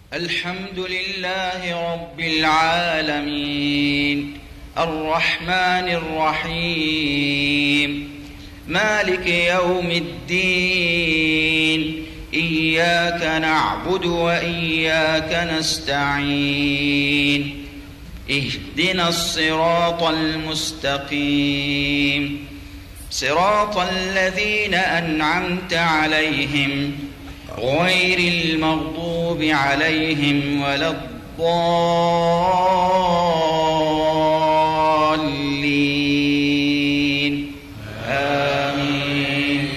الحمد لله رب العالمين الرحمن الرحيم مالك يوم الدين إياك نعبد وإياك نستعين اهدنا الصراط المستقيم صراط الذين أنعمت عليهم غير المغضوب عليهم ولا الضالين آمين.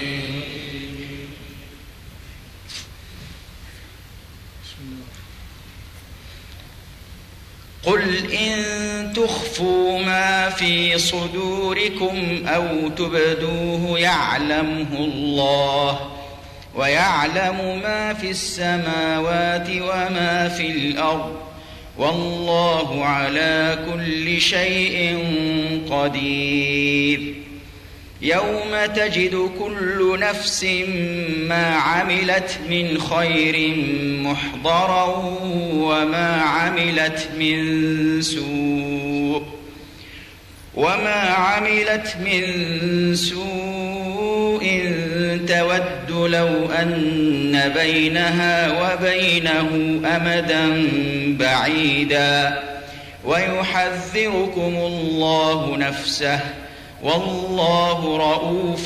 قل إن تخفوا ما في صدوركم أو تبدوه يعلمه الله ويعلم ما في السماوات وما في الأرض والله على كل شيء قدير. يوم تجد كل نفس ما عملت من خير محضرا وما عملت من سوء تود لو أن بينها وبينه أمدا بعيدا ويحذركم الله نفسه والله رؤوف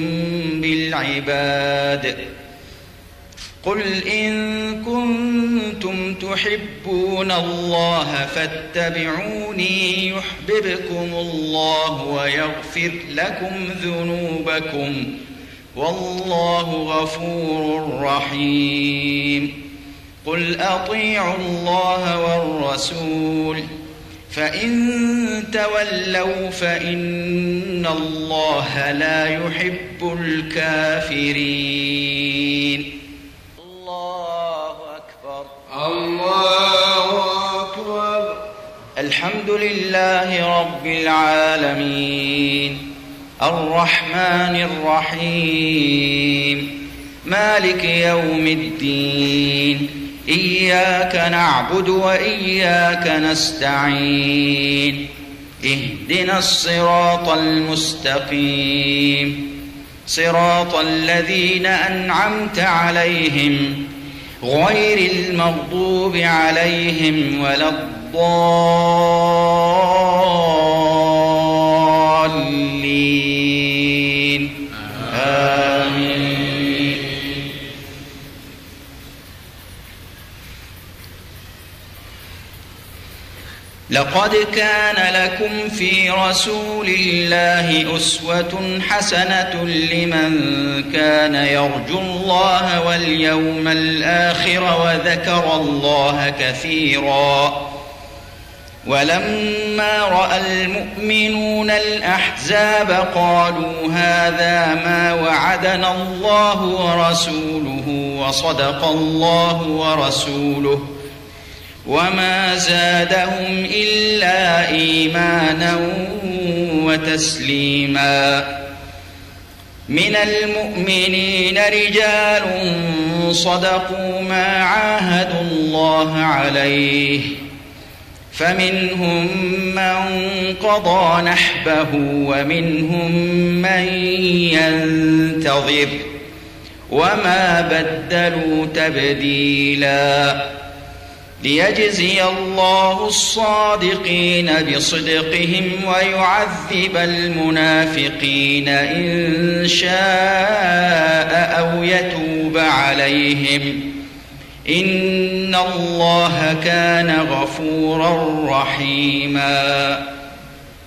بالعباد. قل إن كنتم تحبون الله فاتبعوني يحببكم الله ويغفر لكم ذنوبكم والله غفور رحيم. قل أطيعوا الله والرسول فإن تولوا فإن الله لا يحب الكافرين. الله أكبر. الله أكبر. الحمد لله رب العالمين الرحمن الرحيم مالك يوم الدين إياك نعبد وإياك نستعين اهدنا الصراط المستقيم صراط الذين أنعمت عليهم غير المغضوب عليهم ولا الضالين آمين. لقد كان لكم في رسول الله أسوة حسنة لمن كان يرجو الله واليوم الآخر وذكر الله كثيرا. ولما رأى المؤمنون الأحزاب قالوا هذا ما وعدنا الله ورسوله وصدق الله ورسوله وما زادهم إلا إيمانا وتسليما. من المؤمنين رجال صدقوا ما عاهدوا الله عليه فمنهم من قضى نحبه ومنهم من ينتظر وما بدلوا تبديلا. ليجزي الله الصادقين بصدقهم ويعذب المنافقين إن شاء أو يتوب عليهم إن الله كان غفورا رحيما.